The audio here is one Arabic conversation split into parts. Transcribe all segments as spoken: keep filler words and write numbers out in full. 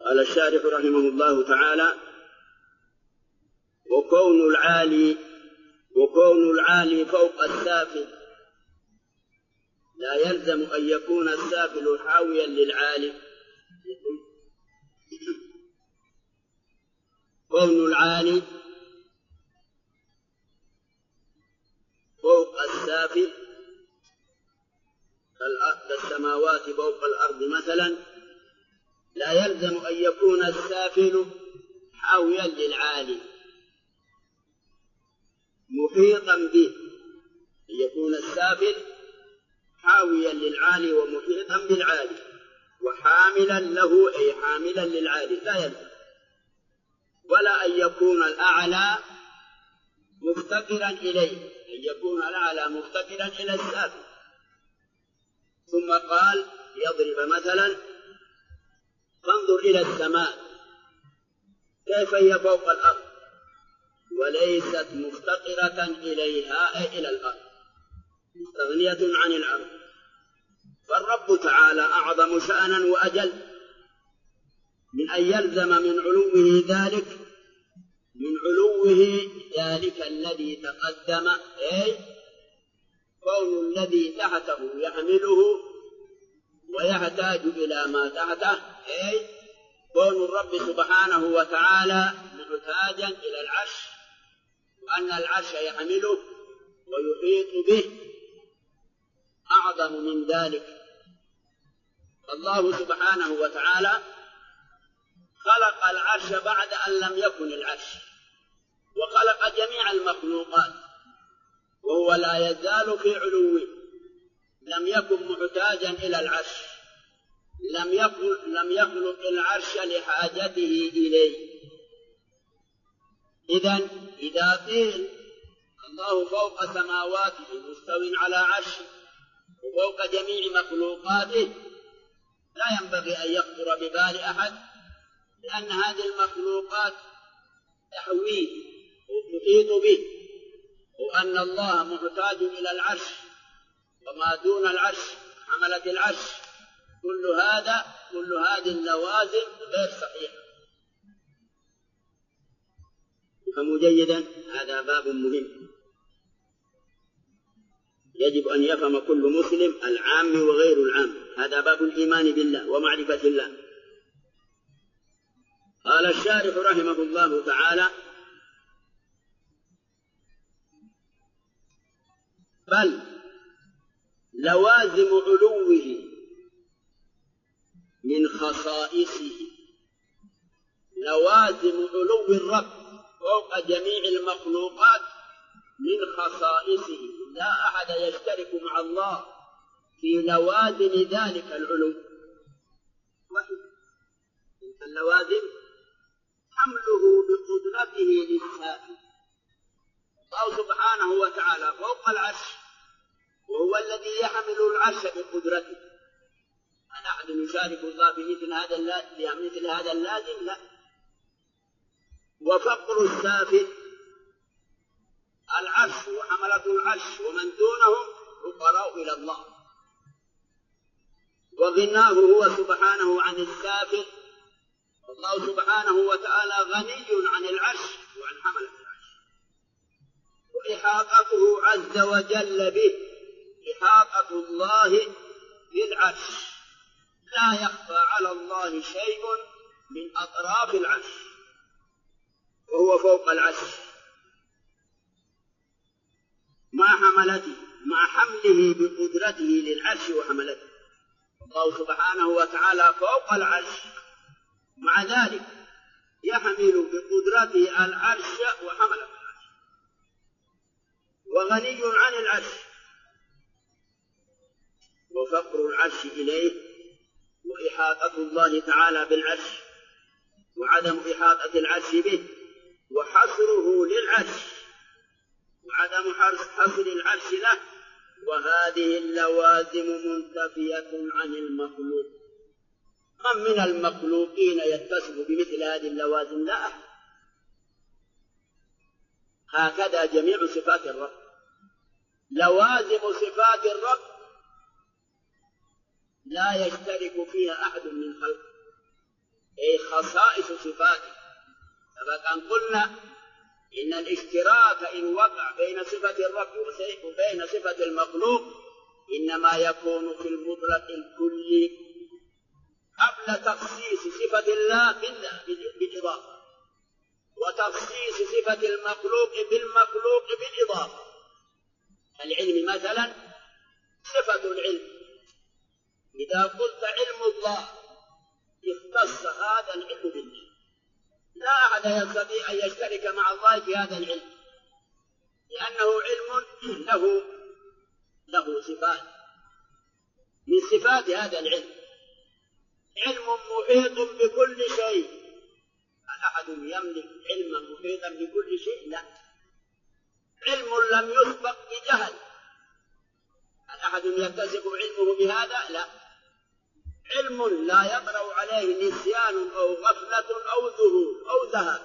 قال الشارح رحمه الله تعالى: وكون العالي وكون العالي فوق السافل لا يلزم أن يكون السافل حاويا للعالي. كون العالي فوق السافل كالسماوات فوق الأرض مثلا لا يلزم أن يكون السافل حاويا للعالي محيطا به، أن يكون السافل حاويا للعالي ومحيطا بالعالي وحاملا له أي حاملا للعالي لا يلزم، ولا أن يكون الأعلى مفتقرا إليه، أن يكون الأعلى مفتقرا إلى السافل. ثم قال يضرب مثلا: فانظر إلى السماء كيف هي فوق الأرض وليست مفتقرة إليها أي إلى الأرض، مستغنية عن الأرض. فالرب تعالى أعظم شأنا وأجل من أن يلزم من علوه ذلك من علوه ذلك الذي تقدم، أي كون الذي تحته يحمله ويحتاج إلى ما تحته، أي كون الرب سبحانه وتعالى محتاجا إلى العرش وأن العرش يحمله ويحيط به أعظم من ذلك. الله سبحانه وتعالى خلق العرش بعد أن لم يكن العرش، وخلق جميع المخلوقات وهو لا يزال في علوه، لم يكن محتاجا إلى العرش، لم يخلق, لم يخلق العرش لحاجته إليه. إذن إذا قيل الله فوق سماواته مستوٍ على عرشه وفوق جميع مخلوقاته لا ينبغي أن يخطر ببال أحد، لأن هذه المخلوقات تحويه وتحيط به، وأن الله محتاج إلى العرش وما دون العرش حملة العرش، كل هذا كل هذه اللوازم غير صحيحة. فهم جيدا، هذا باب مهم يجب أن يفهم كل مسلم العام وغير العام، هذا باب الإيمان بالله ومعرفة الله. قال الشارح رحمه الله تعالى: بل لوازم علوه من خصائصه، لوازم علو الرب فوق جميع المخلوقات من خصائصه، لا أحد يشترك مع الله في لوازم ذلك العلو. اللوازم حمله بقدرته للسافل، الله سبحانه وتعالى فوق العرش وهو الذي يحمل العرش بقدرته، أن أحد يشارك الله بمثل هذا بمثل هذا اللازم؟ لا. وفقر السافل العرش وحملة العرش ومن دونهم فقراء إلى الله، وغناه هو سبحانه عن السافل، الله سبحانه وتعالى غني عن العرش وعن حملة العرش، وإحاطته عز وجل به إحاطة الله بالعرش، لا يخفى على الله شيء من أطراف العرش وهو فوق العرش، مع حملته مع حمله بقدرته للعرش وحملته. الله سبحانه وتعالى فوق العرش، مع ذلك يحمل بقدرته العرش وحمله العرش، وغني عن العرش، وفقر العرش إليه وإحاطة الله تعالى بالعرش وعدم إحاطة العرش به وحصره للعرش وعدم حصر العرش له، وهذه اللوازم منتفية عن المخلوق. من من المخلوقين يتصف بمثل هذه اللوازم؟ لا أحد. هكذا جميع صفات الرب، لوازم صفات الرب لا يشترك فيها أحد من خلقه، أي خصائص صفاته. سبق أن قلنا إن الاشتراك إن وقع بين صفة الرب وبين صفة المخلوق إنما يكون في المطلق الكلي قبل تخصيص صفة الله بالإضافة، وتخصيص صفة المخلوق بالمخلوق بالإضافة. العلم مثلا صفة العلم، إذا قلت علم الله اختص هذا العلم بالله، لا أحد يستطيع أن يشترك مع الله في هذا العلم، لأنه علم له له صفات، من صفات هذا العلم علم محيط بكل شيء. هل أحد يملك علما محيطا بكل شيء؟ لا. علم لم يسبق بجهل، هل أحد يتسق علمه بهذا؟ لا. علم لا يطرأ عليه نسيان أو غفلة أو ذهول أو ذهاب.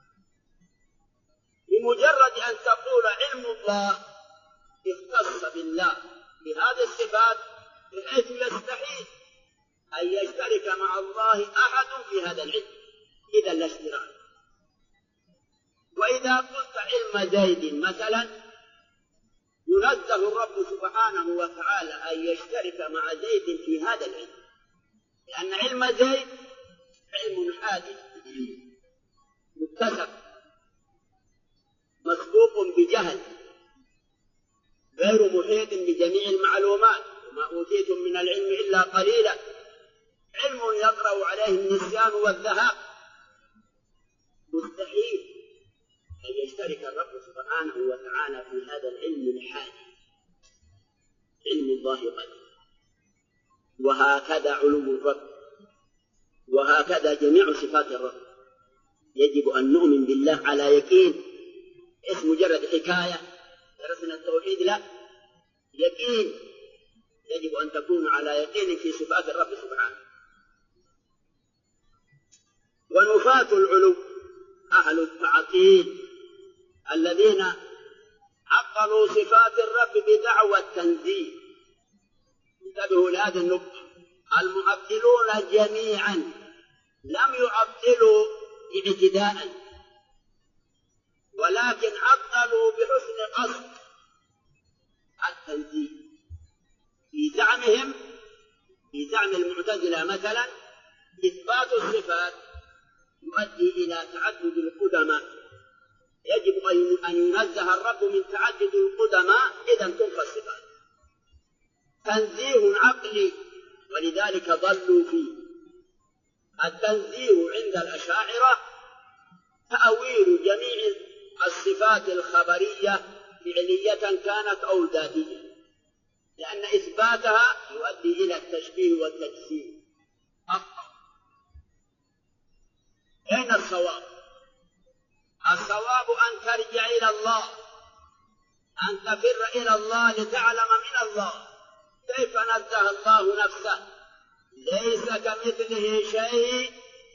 بمجرد أن تقول علم الله اختص بالله بهذه الصفات بحيث يستحيل أن يشترك مع الله أحد في هذا العلم، إذا لا اشتراك. وإذا قلت علم زيد مثلا ينزه الرب سبحانه وتعالى أن يشترك مع زيد في هذا العلم، لأن علم زيد علم حادث مكتسب مسبوق بجهل غير محيط بجميع المعلومات، وما أوتيتم من العلم إلا قليلا. علم يطرأ عليه النسيان والذهاب، مستحيل أن يشترك الرب سبحانه وتعالى في هذا العلم الحادث، علم الله قدير. وهكذا علو الرب، وهكذا جميع صفات الرب. يجب أن نؤمن بالله على يقين، إيش مجرد حكاية درسنا التوحيد؟ لا، يقين، يجب أن تكون على يقين في صفات الرب سبحانه. ونفاة العلو أهل التعطيل الذين عطلوا صفات الرب بدعوى التنزيه. انتبهوا لهذه النقطة، المعطلون جميعا لم يعطلوا ابتداء، ولكن عطلوا بحسن قصد التنزيه. في زعمهم، في زعم المعتزلة مثلا، إثبات الصفات يؤدي إلى تعدد القدماء، يجب أن ينزه الرب من تعدد القدماء، إذا تنفى الصفات. تنزيه عقلي، ولذلك ضلوا فيه. التنزيه عند الأشاعرة تأويل جميع الصفات الخبرية فعلية كانت أو ذاتية، لأن إثباتها يؤدي إلى التشبيه والتجسيم. أين الصواب؟ الصواب أن ترجع إلى الله، أن تفر إلى الله لتعلم من الله كيف نزه الله نفسه، ليس كمثله شيء،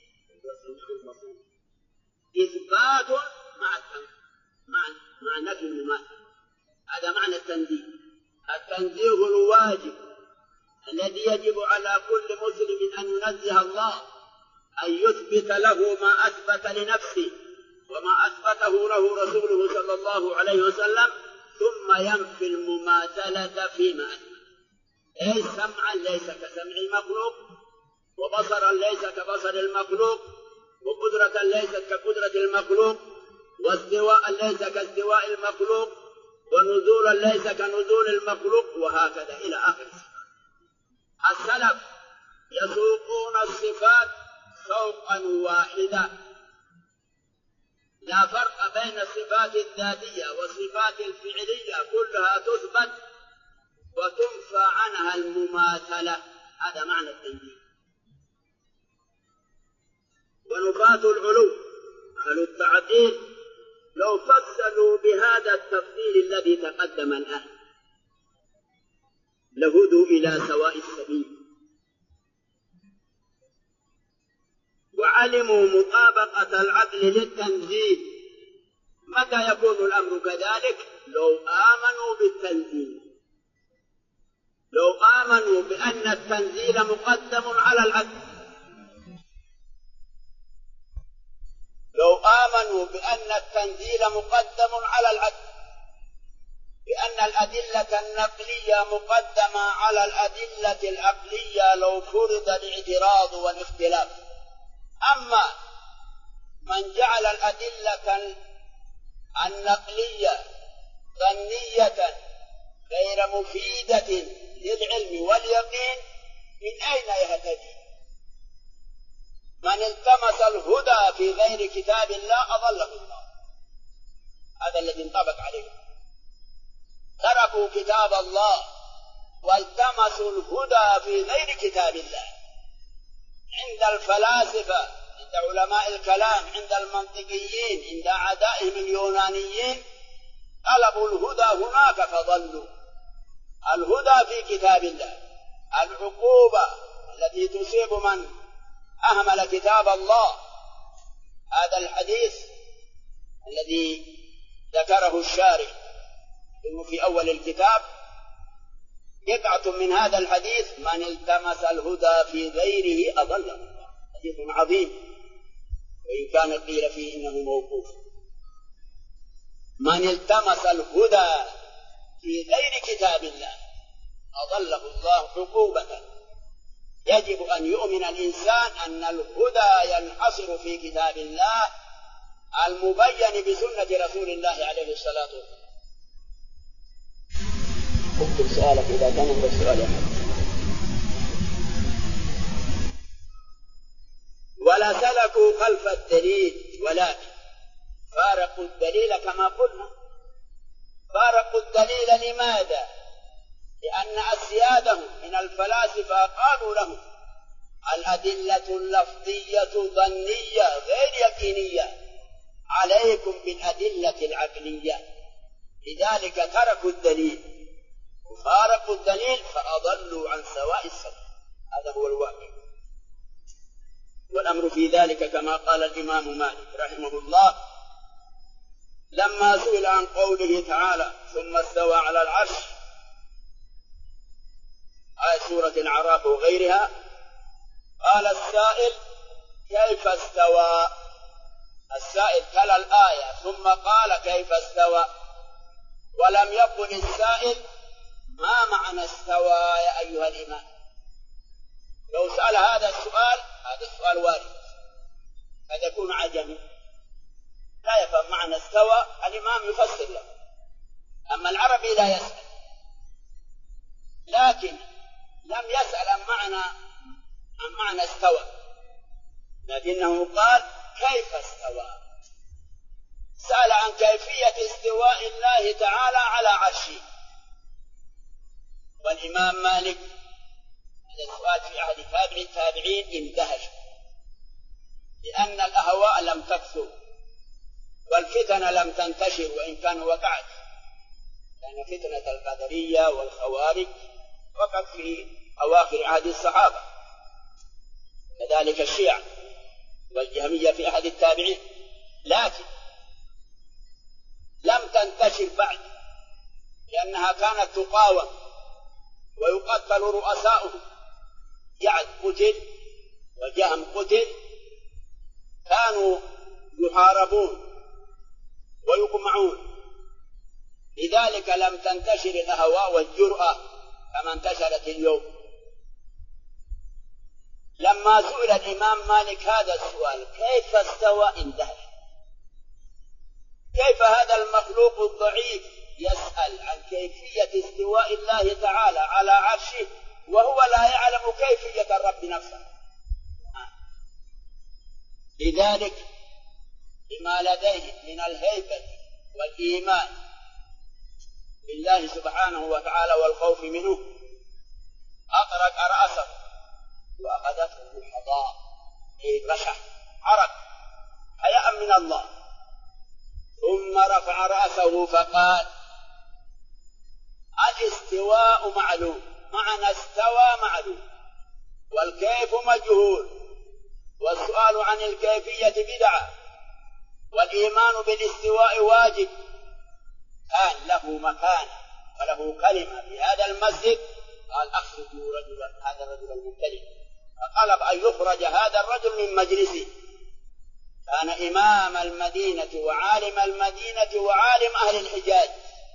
إثبات مع مع مع نفي المماثل. هذا معنى التنزيه. التنزيه الواجب الذي يجب على كل مسلم أن ينزه الله، أن يثبت له ما أثبت لنفسه وما أثبته له رسوله صلى الله عليه وسلم، ثم ينفي المماثلة فيما أثبت. أي سمعا ليس كسمع المخلوق، وبصرا ليس كبصر المخلوق، وقدرة ليست كقدرة المخلوق، واستواء ليس كاستواء المخلوق، ونزولا ليس كنزول المخلوق، وهكذا إلى آخر الصفات. السلف يسوقون الصفات سوقا واحدا، لا فرق بين الصفات الذاتية والصفات الفعلية، كلها تثبت وتنفى عنها المماثلة. هذا معنى التنزيه. ونفاة العلو أهل التعطيل لو فصلوا بهذا التفصيل الذي تقدم الآن لهدوا إلى سواء السبيل، وعلموا مطابقة العقل للتنزيه. متى يكون الأمر كذلك؟ لو آمنوا بالتنزيل، لو آمنوا بأن التنزيل مقدم على العقل، لو آمنوا بأن التنزيل مقدم على العدل، بأن الأدلة النقلية مقدمة على الأدلة العقلية لو فرض الاعتراض والاختلاف. أما من جعل الأدلة النقلية ظنية غير مفيدة للعلم واليقين، من أين يهتدي؟ من التمس الهدى في غير كتاب الله أضله الله. هذا الذي انطبق عليه. تركوا كتاب الله والتمسوا الهدى في غير كتاب الله. عند الفلاسفة، عند علماء الكلام، عند المنطقيين، عند أعدائهم اليونانيين، طلبوا الهدى هناك فضلوا. الهدى في كتاب الله. العقوبة التي تصيب من أهمل كتاب الله، هذا الحديث الذي ذكره الشارح في أول الكتاب، قطعة من هذا الحديث: من التمس الهدى في غيره أضله الله. حديث عظيم، وإن كان قيل فيه إنه موقوف. من التمس الهدى في غير كتاب الله أضله الله عقوبة. يجب أن يؤمن الإنسان أن الهدى ينحصر في كتاب الله المبين بسنة رسول الله عليه الصلاة والسلام. اكتب سؤالك إذا كان عندك سؤال يا حبيبي. ولا سلكوا خلف الدليل ولكن فارقوا الدليل كما قلنا. فارقوا الدليل لماذا؟ لأن أسيادهم من الفلاسفة قالوا لهم الأدلة اللفظية ظنية غير يقينية، عليكم بالأدلة العقلية. لذلك تركوا الدليل وفارقوا الدليل فأضلوا عن سواء السبيل. هذا هو الواقع، والأمر في ذلك كما قال الإمام مالك رحمه الله لما سئل عن قوله تعالى ثم استوى على العرش، آية سورة الأعراف وغيرها، قال السائل كيف استوى؟ السائل تلا الآية ثم قال كيف استوى، ولم يقل السائل ما معنى استوى يا أيها الإمام. لو سأل هذا السؤال، هذا السؤال وارد، قد يكون عجمي لا يفهم معنى استوى، الإمام يفسر له، أما العربي لا يسأل. لكن لم يسأل عن معنى عن معنى استوى، لكنه قال كيف استوى. سأل عن كيفية استواء الله تعالى على عرشه. والإمام مالك هذا السؤال في عهد تابع التابعين اندهش، لأن الأهواء لم تكثر والفتن لم تنتشر، وإن كان وقعت، لأن فتنة القدرية والخوارج وقعت في أواخر عهد الصحابة، كذلك الشيعة والجهمية في أحد التابعين، لكن لم تنتشر بعد، لأنها كانت تقاوم ويقتل رؤساؤهم. جعد قتل وجهم قتل، كانوا يحاربون ويقمعون، لذلك لم تنتشر الأهواء والجرأة كما انتشرت اليوم. لما سئل الإمام مالك هذا السؤال كيف استوى اندهش. كيف هذا المخلوق الضعيف يسأل عن كيفية استواء الله تعالى على عرشه وهو لا يعلم كيفية الرب نفسه؟ لذلك لما لديه من الهيبة والإيمان بالله سبحانه وتعالى والخوف منه أطرق رأسه وأخذته الحضاء، رشح عرق حياء من الله، ثم رفع رأسه فقال الاستواء معلوم، معنى استوى معلوم، والكيف مجهول، والسؤال عن الكيفية بدعة، والإيمان بالاستواء واجب. كان له مكان وله كلمة في هذا المسجد، قال أخرجوا رجلا، هذا الرجل المبتدئ، فطلب أن يخرج هذا الرجل من مجلسه، كان إمام المدينة وعالم المدينة وعالم أهل الحجاز.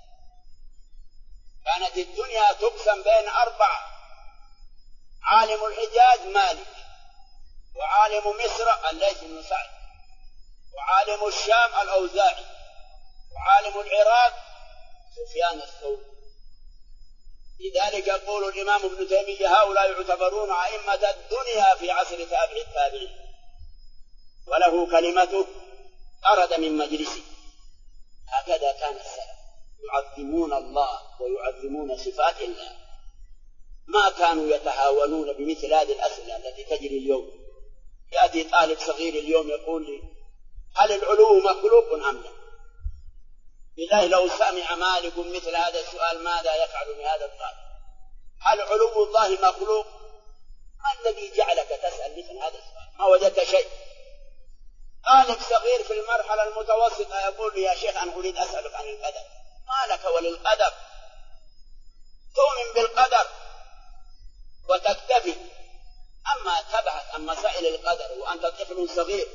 كانت الدنيا تقسم بين أربعة: عالم الحجاز مالك، وعالم مصر الليث بن سعد، وعالم الشام الأوزاعي، وعالم العراق سفيان الثوري. لذلك يقول الإمام ابن تيمية: هؤلاء يعتبرون أئمة الدنيا في عصر تابع التابعين. وله كلمته أرد من مجلسه. هكذا كان السلف يعظمون الله ويعظمون صفات الله، ما كانوا يتهاونون بمثل هذه الأسئلة التي تجري اليوم. يأتي طالب صغير اليوم يقول لي: هل العلو مخلوق أم لا؟ بالله لو سمع مالك مثل هذا السؤال ماذا يفعل بهذا الطالب؟ هل علو الله مخلوق؟ ما الذي جعلك تسأل مثل هذا السؤال؟ ما وجدت شيء. طالب صغير في المرحلة المتوسطة يقول لي: يا شيخ أنا أريد أسألك عن القدر. ما لك وللقدر؟ تؤمن بالقدر وتكتفي، أما تبحث عن مسائل القدر وأنت طفل صغير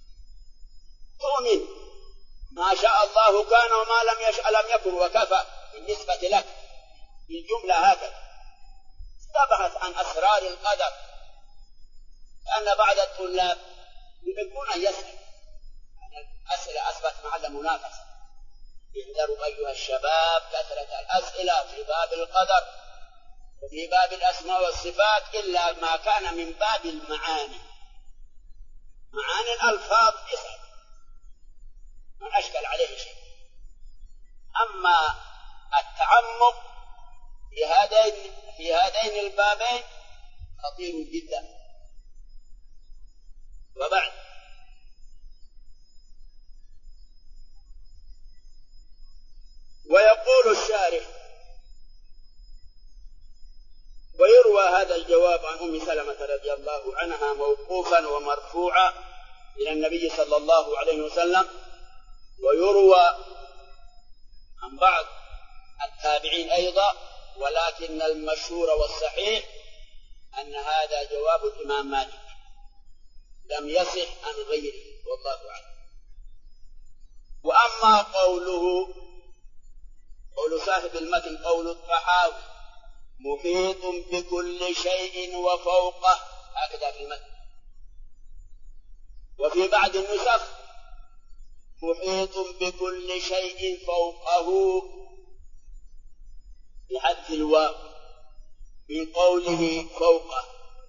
تؤمن ما شاء الله كان وما لم يشاء لم يكن وكفى بالنسبة لك بالجملة هكذا. تبحث عن أسرار القدر، لأن بعض الطلاب يحبون أن يسأل أسئلة أثبت محل منافسة. احذروا أيها الشباب كثرة الأسئلة في باب القدر وفي باب الأسماء والصفات، إلا ما كان من باب المعاني. معاني الألفاظ اسأل، ما أشكل عليه شيء. أما التعمق في هذين في هذين البابين خطير جدا. وبعد، ويقول الشارح: ويروى هذا الجواب عن أم سلمة رضي الله عنها موقوفا ومرفوعا إلى النبي صلى الله عليه وسلم، ويروى عن بعض التابعين أيضا، ولكن المشهور والصحيح أن هذا جواب الإمام مالك لم يصح عن غيره، والله أعلم. وأما قوله قول صاحب المتن قول الطحاوي: محيط بكل شيء وفوقه، هكذا في المتن. وفي بعض النسخ: محيط بكل شيء فوقه، بحذف الواو من قوله فوقه.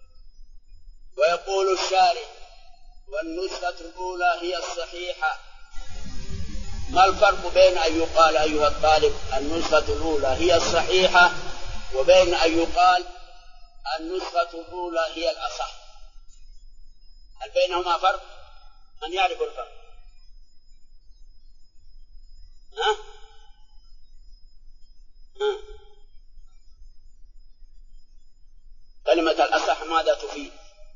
ويقول الشارح: والنسخة الأولى هي الصحيحة. ما الفرق بين أن يقال أيها الطالب النسخة الأولى هي الصحيحة وبين أن يقال النسخة الأولى هي الأصح؟ هل بينهما فرق؟ من يعرف الفرق؟ ها؟ ها؟ كلمة الأصح ماذا تفيد؟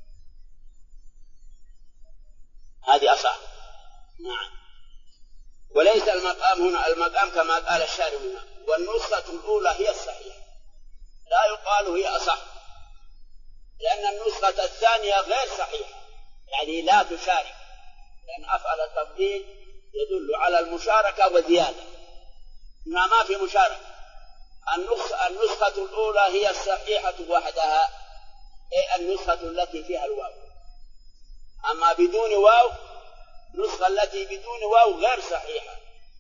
هذه أصح. نعم. وليس المقام هنا، المقام كما قال الشارح هنا: والنسخة الأولى هي الصحيحة. لا يقال هي أصح، لأن النسخة الثانية غير صحيحة، يعني لا تشارك، لأن أفعل التفضيل يدل على المشاركة وزيادة. هنا ما في مشاركة. النسخة الأولى هي الصحيحة وحدها، أي النسخة التي فيها الواو. أما بدون واو، النسخة التي بدون واو غير صحيحة.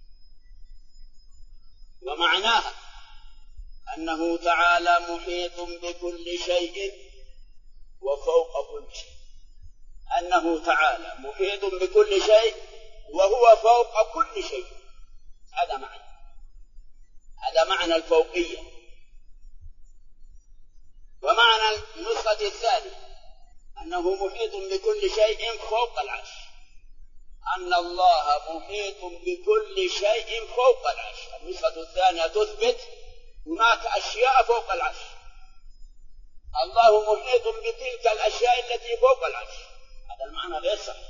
ومعناها أنه تعالى محيط بكل شيء وفوق كل شيء. أنه تعالى محيط بكل شيء وهو فوق كل شيء. هذا معنى هذا معنى الفوقية. ومعنى النسخة الثانية أنه محيط بكل شيء فوق العرش، أن الله محيط بكل شيء فوق العرش. النسخة الثانية تثبت هناك أشياء فوق العرش، الله محيط بتلك الأشياء التي فوق العرش. هذا المعنى غير صحيح.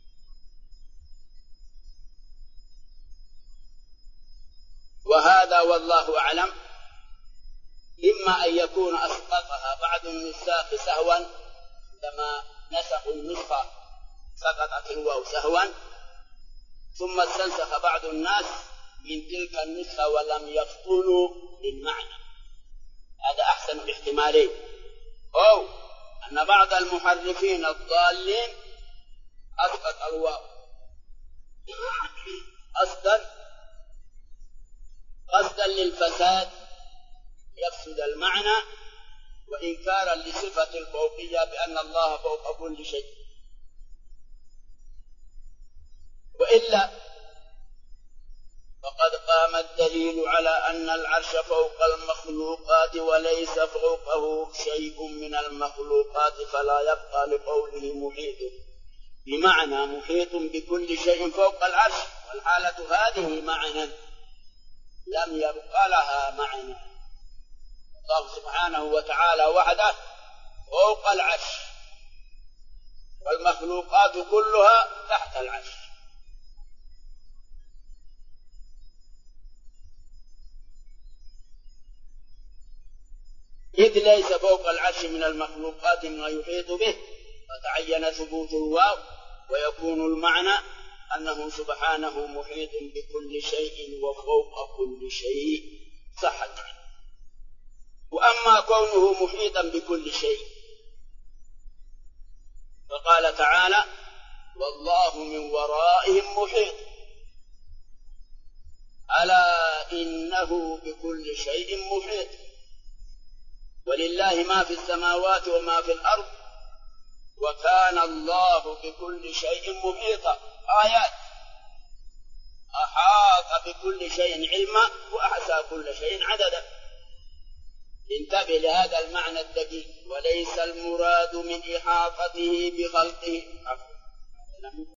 وهذا والله أعلم إما أن يكون أسقطها بعض النساخ سهوا، كما نسخوا النسخة سقطت الواو سهوا، ثم استنسخ بعض الناس من تلك النسخة ولم يفطنوا للمعنى. هذا أحسن الاحتمالين، أو أن بعض المحرفين الضالين أسقط الواو قصدا قصدا للفساد يفسد المعنى، وإنكارا لصفة الفوقية بأن الله فوق كل شيء. وإلا فقد قام الدليل على أن العرش فوق المخلوقات وليس فوقه شيء من المخلوقات، فلا يبقى لقوله محيط، بمعنى محيط بكل شيء فوق العرش، والحالة هذه معنى لم يبقى لها معنى. الله سبحانه وتعالى وحده فوق العرش، والمخلوقات كلها تحت العرش. إذ ليس فوق العرش من المخلوقات ما يحيط به، فتعين ثبوت الواو، ويكون المعنى أنه سبحانه محيط بكل شيء وفوق كل شيء، صح المعنى. وأما كونه محيطا بكل شيء فقال تعالى: والله من ورائهم محيط، ألا إنه بكل شيء محيط. ولله ما في السماوات وما في الأرض، وكان الله بكل شيء محيطا. آيات أحاط بكل شيء علما وأحصى كل شيء عددا. انتبه لهذا المعنى الدقيق، وليس المراد من إحاطته بخلقه